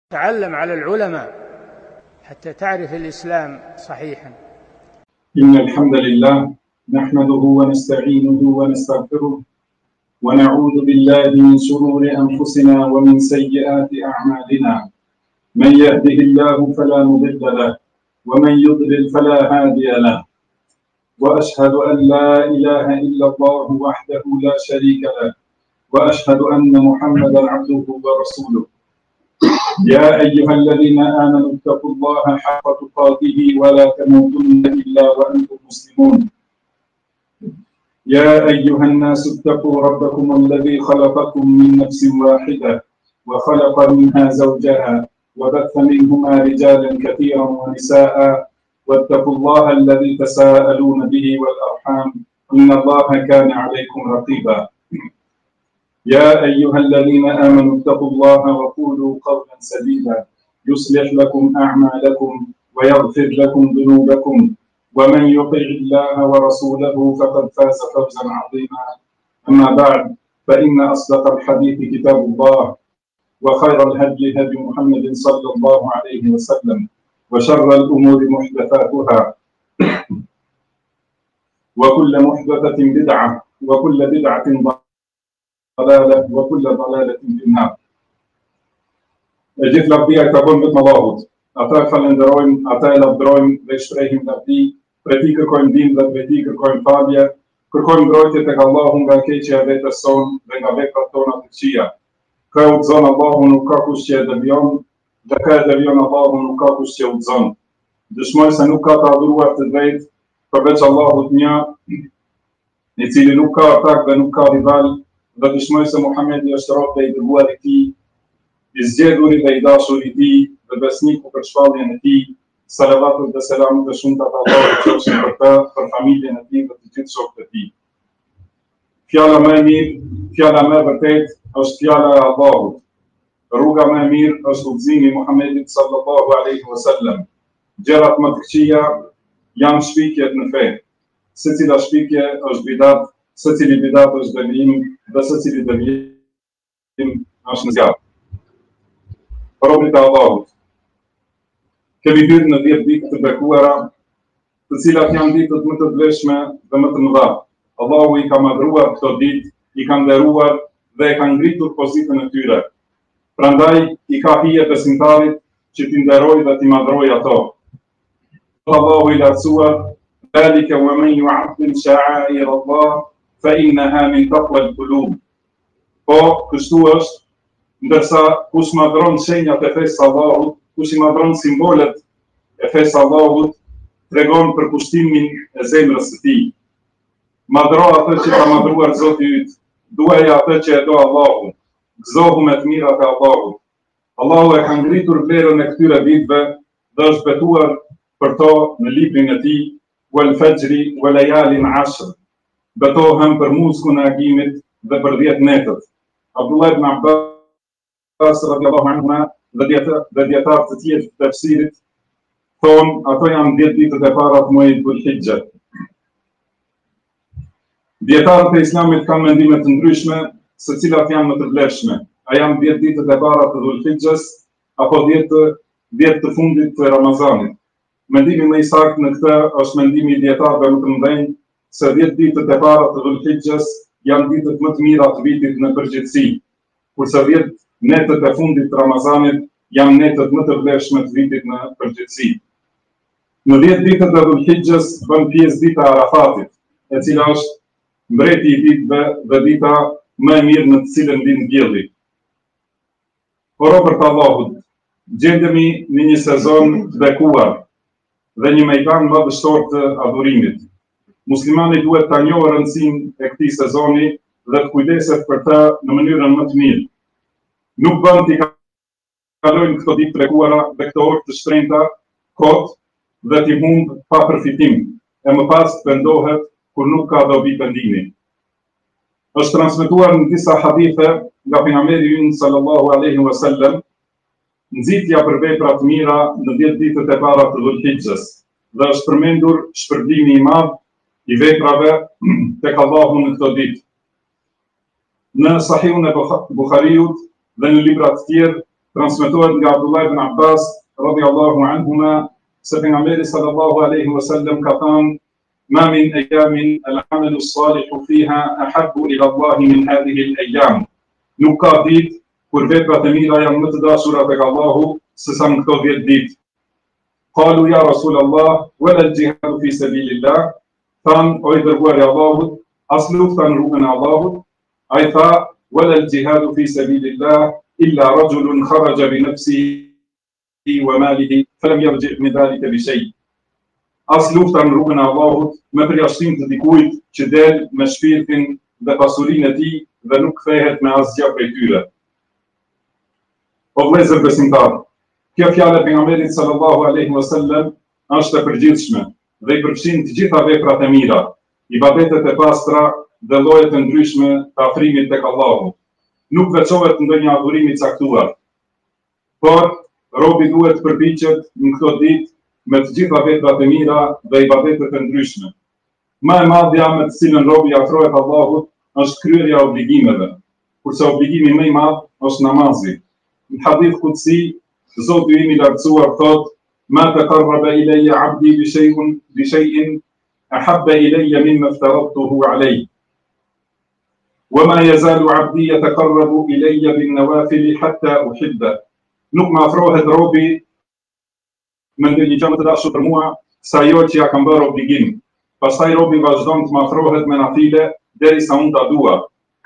تعلم على العلماء حتى تعرف الإسلام صحيحا. إن الحمد لله نحمده ونستعينه ونستغفره ونعوذ بالله من شرور أنفسنا ومن سيئات أعمالنا. من يهده الله فلا مضل له ومن يضلل فلا هادي له، وأشهد أن لا إله إلا الله وحده لا شريك له، وأشهد أن محمدا عبده ورسوله. يا أيها الذين آمنوا اتقوا الله حق تقاته ولا تموتن إلا وأنتم مسلمون. يا أيها الناس اتقوا ربكم الذي خلقكم من نفس واحدة وخلق منها زوجها وبث منهما رجالا كثيرا ونساء، واتقوا الله الذي تساءلون به والأرحام إن الله كان عليكم رقيبا. يا أيها الذين آمنوا اتقوا الله وقولوا قولا سديدا يصلح لكم أعمالكم ويغفر لكم ذنوبكم، ومن يطع الله ورسوله فقد فاز فوزا عظيما. أما بعد، فإن أصدق الحديث كتاب الله، وخير الهدي هدي محمد صلى الله عليه وسلم، وشر الأمور محدثاتها، وكل محدثة بدعة، وكل بدعة ضلالة، وكل ضلالة في النار. Gjithë lavdia i takon vetëm Allahut. Ata e falenderojmë, ata e lavdërojmë dhe i shprehim lavdi, prej tij kërkojmë ndihmë dhe prej tij kërkojmë falje, kërkojmë mbrojtje tek Allahu nga keqja e vetes sonë dhe nga veprat tona të këqija. Ka udhëzon Allahu, nuk ka kush që e devion, dhe ka e devion Allahu, nuk ka kush që udhëzon. Dëshmoj se nuk ka të adhuruar të drejtë përveç Allahut një, i cili nuk ka ortak dhe nuk ka rival, dhe dëshmoj se Muhamedi është rob dhe i dërguar i tij, i zgjedhur dhe i dashur i tij dhe besniku për shpalljen e tij. Salavatut dhe selamut e shumta të Allahut qofshin për të, për familjen e tij dhe të gjithë shokët e tij. Fjala më e mirë, fjala më e vërtetë është fjala e Allahut. Rruga më e mirë është udhëzimi i Muhamedit sallallahu alaihi wasallam. Gjërat më të këqija janë shpikjet në fe. Secila shpikje është bidat, secili bidat është devijim dhe secili devijim është në zjarr. Robërit e Allahut, kemi hyrë në 10 ditë të bekuara, të cilat janë ditët më të vlefshme dhe më të mëdha. Allahu i ka madhruar këto ditë, i ka nderuar dhe e ka ngritur pozitën e tyre. Prandaj i ka hije besimtarit që t'i nderojë dhe t'i madhrojë ato. Allahu i lartësuar: "Dhalika wa man yu'azzim sha'air Allah fa innaha min taqwa al-qulub." Po, kështu është, ndërsa kush madhron shenjat e fesë Allahut, kush i madhron simbolet e fesë Allahut, tregon për kushtimin e zemrës së tij. Madhro atë që ka madhruar Zoti yt, duaj atë që e do Allahu, gëzohu me të mirat e Allahut. Allahu e ka ngritur vlerën e këtyre ditëve dhe është betuar për to në librin e tij: "Wal fajri wa layalin 'ashr." Betohem për muskun e agimit dhe për 10 netët. Abdullah ibn Abbas radhiyallahu anhu dhe dietar të tjerë të tafsirit thonë ato janë 10 ditët e para të muajit Dhul-Hijja. Dietarët e Islamit kanë mendime të ndryshme se cilat janë më të vlefshme. A janë 10 ditët e para të Dhul-Hijjas apo 10 të fundit të Ramazanit? Mendimi më i saktë në këtë është mendimi i dietarëve më të mëdhenj se 10 ditët e para të Dhul-Hijjas janë ditët më të mira të vitit në përgjithësi, kurse 10 netët e fundit të Ramazanit janë netët më të vlefshme të vitit në përgjithësi. Në 10 ditët e Dhul-Hijjas bën pjesë dita e Arafatit, e cila është mbreti i ditëve dhe dita më e mirë në të cilën lind dielli. Por robër të Allahut, gjendemi në një sezon të bekuar dhe një mejdan më dështor të adhurimit. Muslimani duhet ta njohë rëndësinë e këtij sezoni dhe të kujdeset për të në mënyrën më të mirë. Nuk bën t'i kalojnë këto ditë të bekuara dhe këto orë të shtrenjta kot dhe t'i humb pa përfitim, e më pas të pendohet kur nuk ka dobi pendimi. Është transmetuar në disa hadithe nga pejgamberi ynë sallallahu alaihi wasallam nxitja për vepra të mira në 10 ditët e para të Dhul-Hijjas dhe është përmendur shpërblimi i madh i veprave tek Allahu në këto ditë. Në Sahihun e Buhariut dhe në libra të tjerë transmetohet nga Abdullah ibn Abbas radhiyallahu anhuma se pejgamberi sallallahu alaihi wasallam ka thënë: "Ma min ayamin al-amalu as-salihu fiha ahabbu ila Allah min hadhihi al-ayam." Nuk ka ditë kur veprat e mira janë më të dashura tek Allahu se sa në këto 10 ditë. Qalu ya Rasulallah, wala al-jihadu fi sabilillah. Than, o i dërguari i Allahut, as lufta në rrugën e Allahut. Ai tha, wala al-jihadu fi sabilillah illa rajulun kharaja bi nafsihi wa malihi falam yarji' min dhalika bi shay'. As lufta në rrugën e Allahut me përjashtim të dikujt që del me shpirtin dhe pasurinë e tij dhe nuk kthehet me asgjë prej tyre. O vëllezër besimtar, kjo fjalë e pejgamberit sallallahu alaihi wasallam është e përgjithshme dhe i përfshin të gjitha veprat e mira, ibadetet e pastra dhe llojet e ndryshme të afrimit tek Allahu. Nuk veçohet ndonjë adhurim i caktuar, por robi duhet të përpiqet në këto ditë me të gjitha veprat e mira dhe ibadetet e ndryshme. Më e madhja me të cilën robi afrohet Allahut është kryerja e obligimeve, kurse obligimi më i madh është namazi. Në hadith qudsi, Zoti im i lartësuar thotë: "Ma taqarraba ilayya 'abdi bi shay'in ahabba ilayya mimma aftaradtuhu 'alayhi. Wa ma yazalu 'abdi yataqarrabu ilayya bin nawafil hatta uhibba." Nuk më afrohet robi me ndonjë gjë më të dashur për mua sa ajo që ja kam bërë obligim. Pastaj robi vazhdon të më afrohet me nafile derisa unë ta dua.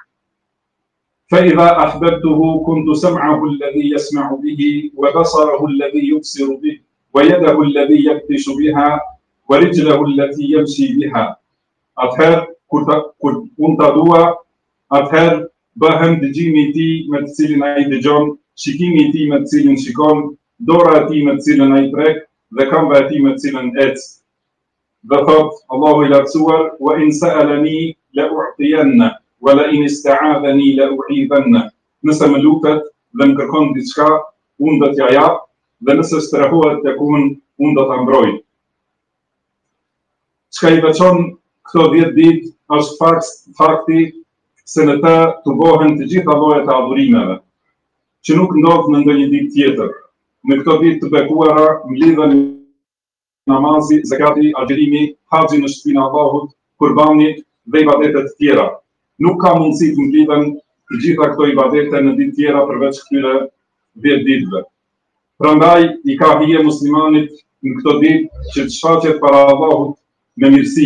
فإذا أحببته كنت سمعه الذي يسمع به وبصره الذي يبصر به ويده الذي يبطش بها ورجله التي يمشي بها. Atëherë kur unë ta dua, atëherë bëhem dëgjimi i tij me të cilin ai dëgjon, shikimi i tij me të cilin shikon, dora e tij me të cilën ai prek dhe këmbë e tij me të cilën ec. Dhe thot Allahu i lartësuar: "Wa in sa'alani la u'tiyanna wa la in ista'adhani la u'idhanna." Nëse më lutet dhe më kërkon diçka, unë do t'ja jap, dhe nëse strehohet tek unë do ta mbroj. Çka i veçon këto 10 ditë është fakti se në të tubohen të gjitha llojet e adhurimeve, që nuk ndodh në ndonjë ditë tjetër. Në këto ditë të bekuara mlidhen namazi, zakati, agjerimi, haxhi në shtëpinë e Allahut, kurbani dhe ibadetet të tjera. Nuk ka mundësi të mlidhen të gjitha këto ibadete në ditë tjera përveç këtyre 10 ditëve. Prandaj i ka hije muslimanit në këto ditë që të shfaqet para Allahut me mirësi.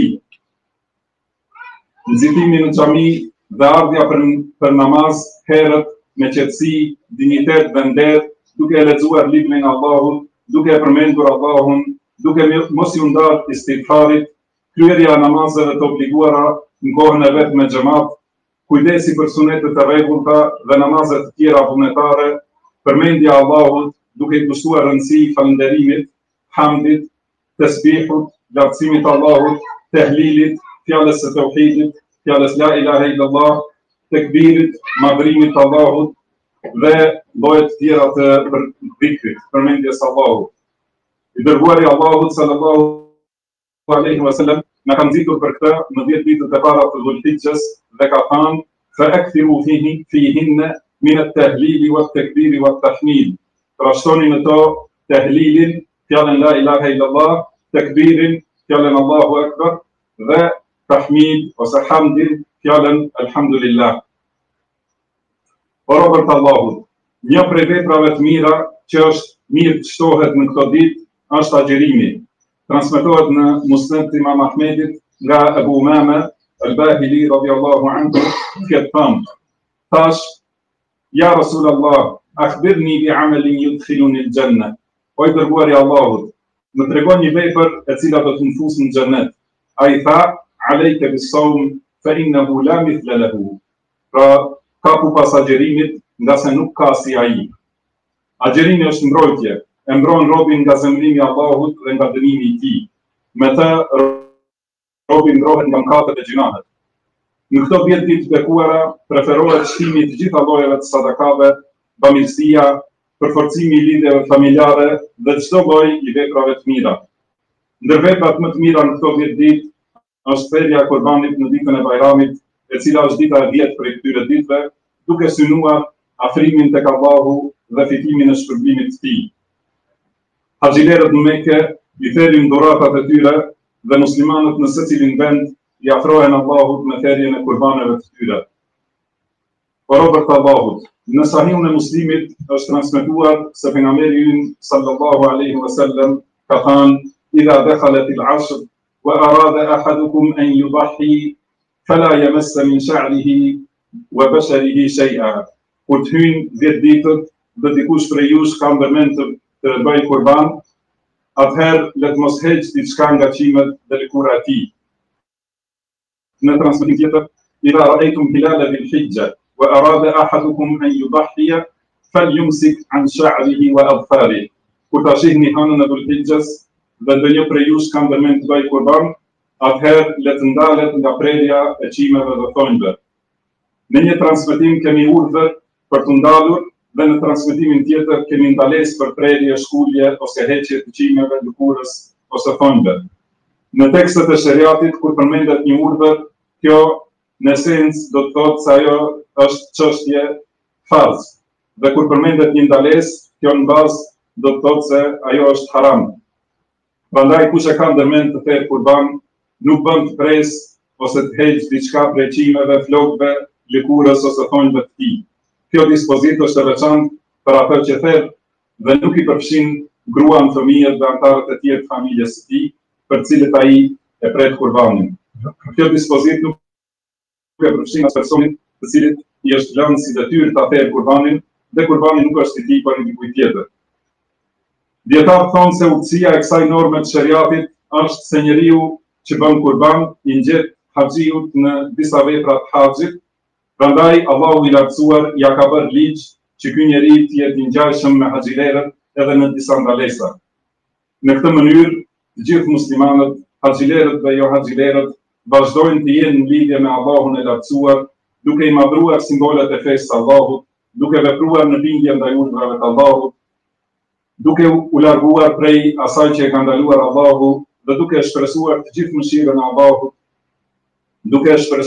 Nxitimi në xhami dhe ardhja për namaz herët me qetësi, dinjitet dhe nder, duke e lexuar librin e Allahut, duke e përmendur Allahun, duke mos i ndarë istighfarit, kryerja e namazeve të obliguara në kohën e vet me xhamat, kujdesi për sunetet e rregullta dhe namazet të tjera vullnetare, përmendja e Allahut, duke i kushtuar rëndësi falënderimit, hamdit, tesbihut, lartësimit Allahut, tehlilit, fjalës së tauhidit, fjalës la ilaha illallah, tekbirit, madhrimit Allahut dhe llojet tjera të dhikrit, përmendjes Allahut. I dërguari i Allahut sallallahu alaihi wasallam na ka nxitur për këtë në 10 ditët e para të Dhulhijhes dhe ka thënë: "Fa'akthiru fihinna min at-tahlil wa at-takbir wa at-tahmid." Trashtoni në to tehlilin, fjalën la ilaha illallah, tekbirin, fjalën Allahu akbar dhe tahmid ose hamdin, fjalën alhamdulillah. O robër të Allahut, një prej veprave të mira që është mirë të shtohet në këto ditë është agjerimi. Transmetohet në Musned Imam Ahmedit nga Abu Umame al-Bahili radhiyallahu anhu këtë thënë: "Thash, ja Rasulallah, akhbirni bi amalin yudkhiluni al-janna." O i dërguari i Allahut, më tregon një vepër e cila do të më fusë në xhenet. Ai tha: "Alayka bis-sawm fa innahu la mithla lahu." Pra, kapu pas agjerimit, nga se nuk ka si ai. Agjerimi është mbrojtje, e mbron robin nga zemrimi i Allahut dhe nga dënimi i tij. Me të robi mbrohet nga mëkatet e gjunahet. Në këto 10 ditë të bekuara preferohet shtimi i të gjitha llojeve të sadakave, bamirësia, përforcimi i lidhjeve familjare dhe çdo lloj i veprave të mira. Ndër veprat më të mira në këto 10 ditë është thirrja e kurbanit në ditën e Bajramit, e cila është dita e 10 prej këtyre ditëve, duke synuar afrimin tek Allahu dhe fitimin e shpërblimit të tij. Haxhilerët në Mekë i thërin dhuratat e tyre dhe muslimanët në secilin vend i afrohen Allahut me thërrjen e kurbaneve të tyre. O robër të Allahut, në Sahihun e Muslimit është transmetuar se pejgamberi ynë sallallahu alaihi wasallam ka thënë: "Idha dakhalat al-'ashr wa arada ahadukum an yudahhi fala yamassa min sha'rihi wa basharihi shay'a." Kur të hyjnë 10 ditët dhe dikush prej jush ka ndërmend të bëjë kurban, atëherë le të mos heqë diçka nga qimet dhe lëkura e tij. Në transmetim tjetër: "Idha ra'aytum hilala dhil-hijja wa arada ahadukum an yudahhiya falyumsik an sha'rihi wa adfarihi." Kur ta shihni hanën e dhul-hijjes dhe ndonjë prej jush ka ndërmend të bëjë kurban, atëherë le të ndalet nga prerja e qimeve dhe thonjve. Në një transmetim kemi urdhë për të ndalur dhe në transmetimin tjetër kemi ndalesë për prerje, shkulje ose heqje të qimeve, lëkurës ose thonjve. Në tekstet e shariatit kur përmendet një urdhër, kjo në esencë do të thotë se ajo është çështje farz. Dhe kur përmendet një ndalesë, kjo në bazë do të thotë se ajo është haram. Prandaj kush e ka ndërmend të thërë kurban, nuk bën të presë ose të heqë diçka prej qimeve, flokëve, lëkurës ose thonjve të tij. Kjo dispozitë është e veçantë për atë që thërë dhe nuk i përfshin gruan, fëmijët dhe anëtarët e tjerë të familjes së tij, për cilët ai e pret kurbanin. Kjo dispozitë nuk e përfshin as personin të cilit i është lënë si detyrë ta thërë kurbanin dhe kurbani nuk është i tij por i dikujt tjetër. Dietarët thonë se udhësia e kësaj norme të shariatit është se njeriu që bën kurban i ngjet haxhiut në disa vepra të haxhit. Prandaj Allahu i lartësuar ja ka bërë ligj që ky njeri të jetë i ngjashëm me haxhilerët edhe në disa ndalesa. Në këtë mënyrë, të gjithë muslimanët, haxhilerët dhe jo haxhilerët, vazhdojnë të jenë në lidhje me Allahun e lartësuar, duke i madhruar simbolet e fesë së Allahut, duke vepruar në bindje ndaj urdhrave të Allahut, duke u larguar prej asaj që e ka ndaluar Allahu dhe duke shpresuar të gjithë mëshirën e Allahut, dhe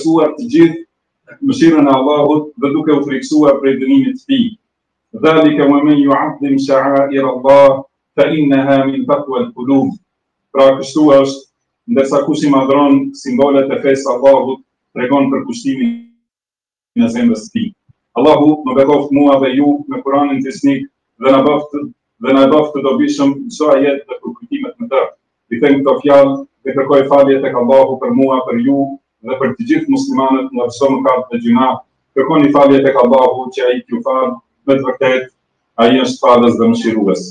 duke u friksuar prej dënimit të tij. Dhalika wa man yu'azzim sha'air Allah fa innaha min taqwa al-qulub. Pra kështu është, ndërsa kush i madhron simbolet e fesë së Allahut, tregon për kushtimin e zemrës së tij. Allahu më bekoft mua dhe ju me Kur'anin fisnik dhe na bëft të dobishëm çdo ajet dhe për kujtimet më të. I them këto fjalë dhe kërkoj falje tek Allahu për mua, për ju dhe për të gjithë muslimanët në çdo mëkat dhe gjuna. Kërkoni falje tek Allahu që ai t'ju falë, me të vërtetë ai është falës dhe mëshirues.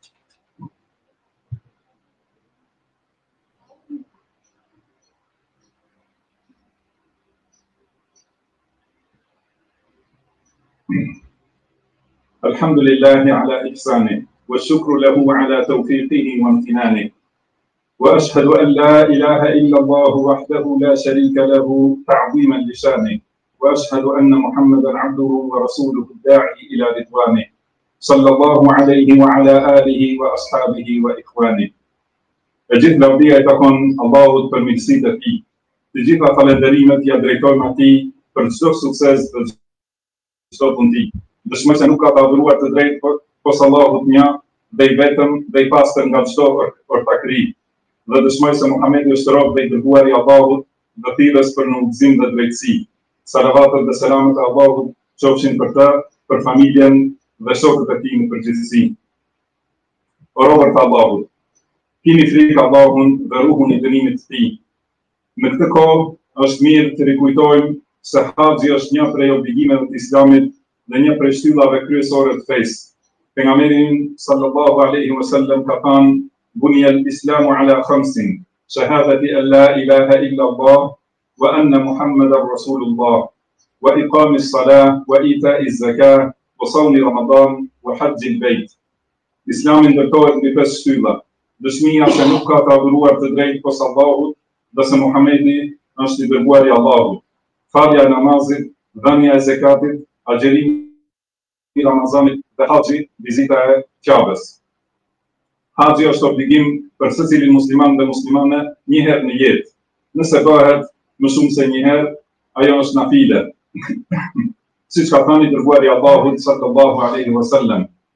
Alhamdulillahi ala ihsanih, wa shukru lahu ala tawfiqihi wa imtinanihi. وأشهد أن لا إله إلا الله وحده لا شريك له تعظيما لشانه وأشهد أن محمدا عبده ورسوله الداعي إلى رضوانه صلى الله عليه وعلى آله وأصحابه وإخوانه. Gjithë lavdia i takon Allahut për mirësitë e tij. Të gjitha falënderimet ja drejtojmë atij për çdo sukses dhe çdo punë tij. Dëshmoj se nuk ka të adhuruar të drejtë pos Allahut një dhe i vetëm dhe i pastër nga çdo ortakëri. Dhe dëshmoj se Muhamedi është rob dhe i dërguar i Allahut dhe thirrës për në udhëzim dhe drejtësi. Salavatët dhe selamet e Allahut qofshin për të, për familjen dhe shokët e tij në përgjithësi. O robër të Allahut, kini frikë Allahun dhe ruhun i dënimit të tij. Në këtë kohë është mirë të rikujtojmë se haxhi është një prej obligimeve të Islamit dhe një prej shtyllave kryesore të fesë. Pejgamberi sallallahu alaihi wasallam ka thënë: "Bunya al-Islamu ala khamsin, shahadati an la ilaha illa Allah wa anna Muhammadar Rasulullah, wa iqami as-salah, wa ita'i az-zakah, wa sawmi Ramadan, wa hajji al-bayt." Islami ndërtohet mbi 5 shtylla. Dëshmia se nuk ka të adhuruar të drejtë pos Allahut dhe se Muhamedi është i dërguari i Allahut. Falja e namazit, dhënia e zakatit, agjerimi i Ramazanit dhe haxhi, vizita e Ka'bes. Haxhi është obligim për secilin musliman dhe muslimane një herë në jetë. Nëse bëhet më shumë se një herë, ajo është nafile. Siç ka thënë i dërguari i Allahut sallallahu alaihi wasallam,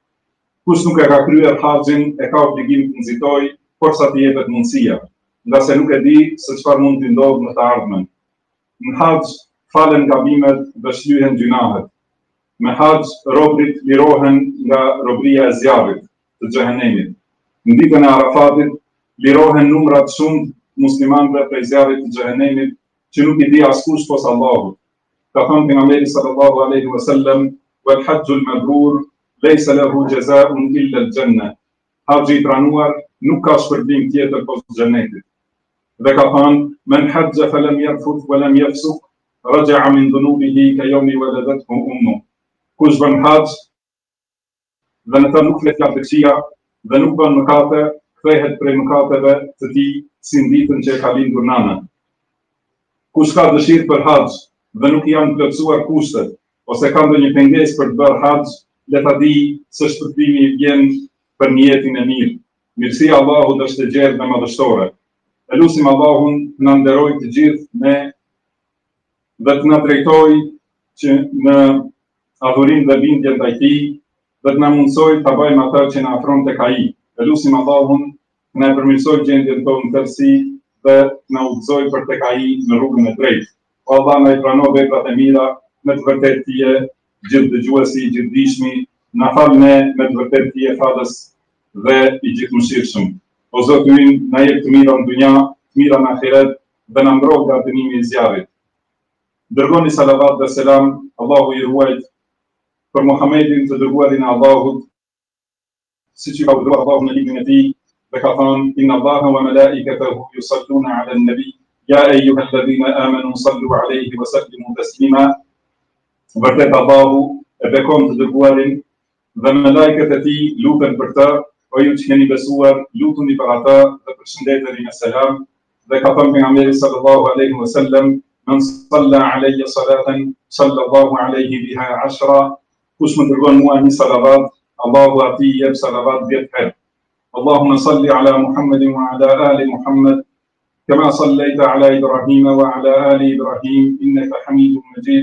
Kush nuk e ka kryer haxhin e ka obligim të nxitojë përsa të jepet mundësia, nga se nuk e di se çfarë mund të ndodhë në të ardhmen. Në haxh falen gabimet dhe shlyhen gjunahet. Me haxh robrit lirohen nga robria e zjarrit të xhehenemit. Në ditën e Arafatit lirohen numrat shumë muslimanëve prej zjarrit të xhehenemit që nuk i di askush posa Allahut. Ka thënë pejgamberi sallallahu alaihi wasallam: "Wal hajjul mabrur laysa lahu jazaa'un illa al-jannah." Haxhi i pranuar nuk ka shpërblim tjetër posa xhenetit. Dhe ka thënë: "Men hajja falam yarfuth wa lam yafsuq raja'a min dhunubihi ka yawmi waladathu ummuh." Kush bën haxh dhe në të nuk flet lartësia dhe nuk bën mëkate, kthehet prej mëkateve të tij si në ditën që e ka lindur nana. Kush ka dëshirë për haxh dhe nuk janë plotësuar kushtet, ose ka ndonjë pengesë për të bërë haxh, le ta di se shpërbimi vjen për niyetin e mirë. Mirësia e Allahut është e gjerë dhe madhështore. Elusim Allahun të na nderojë të gjithë me dhe të na drejtojë që në adhurim dhe bindje ndaj tij, dhe të na mundsojë ta bëjmë atë që na afron tek ai. Elusim Allahun të na përmirësojë gjendjen tonë tërësi dhe na udhëzojë për tek ai në rrugën e drejtë. O Allah, na i prano veprat e mira, me të vërtetë ti je gjithë dëgjuesi, i gjithdijshmi, na fal ne me të vërtetë ti je falës dhe i gjithëmshirshëm. O Zoti ynë, na jep të mira në dunja, të mira në ahiret dhe na mbroj nga dënimi i zjarrit. Dërgoni salavat dhe selam, Allahu i ruajt, për Muhamedin të dërguarin e Allahut, siç i ka urdhëruar Allahu në librin e tij, dhe ka thënë: "Inna Allaha wa malaikatahu yusalluna 'alan nabi, ya ayyuhalladhina amanu sallu 'alayhi wa sallimu taslima." Vërtet Allahu e bekon të dërguarin dhe me lajket e tij luten për të, o ju që keni besuar, lutuni për ata dhe përshëndeteni me selam. Dhe ka thënë pejgamberi sallallahu alaihi wasallam: "Man salla alayya salatan sallallahu alaihi biha 10." Kush më dërgon mua një salavat, Allahu atij jep salavat 10 herë. Allahumma salli ala Muhammadin wa ala ali Muhammad kama sallaita ala Ibrahim wa ala ali Ibrahim innaka Hamidum Majid.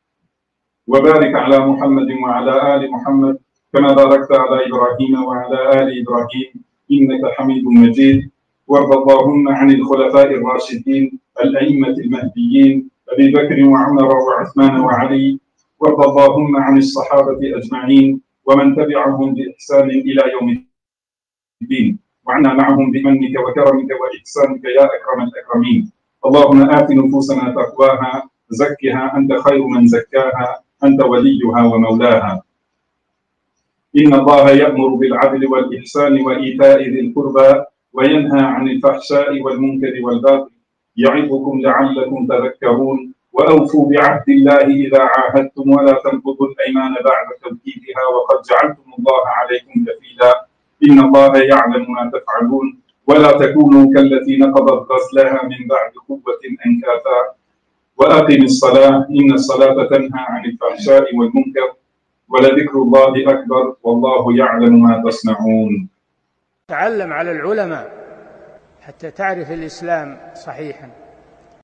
وبارك على محمد وعلى آل محمد كما باركت على إبراهيم وعلى آل إبراهيم إنك حميد مجيد. وارض اللهم عن الخلفاء الراشدين الأئمة المهديين أبي بكر وعمر وعثمان وعلي. وارض اللهم عن الصحابة أجمعين ومن تبعهم بإحسان إلى يوم الدين، وعنا معهم بمنك وكرمك وإحسانك يا أكرم الأكرمين. اللهم آت نفوسنا تقواها زكها أنت خير من زكاها أنت وليها ومولاها. إن الله يأمر بالعدل والإحسان وإيتاء ذي القربى وينهى عن الفحشاء والمنكر والبغي يعظكم لعلكم تذكرون. وأوفوا بعهد الله إذا عاهدتم ولا تنقضوا الأيمان بعد توكيدها وقد جعلتم الله عليكم كفيلا. إن الله يعلم ما تفعلون ولا تكونوا كالتي نقضت غزلها من بعد قوة أنكاثا. وأقم الصلاة إن الصلاة تنهى عن الفحشاء والمنكر ولذكر الله أكبر والله يعلم ما تصنعون. تعلم على العلماء حتى تعرف الإسلام صحيحا.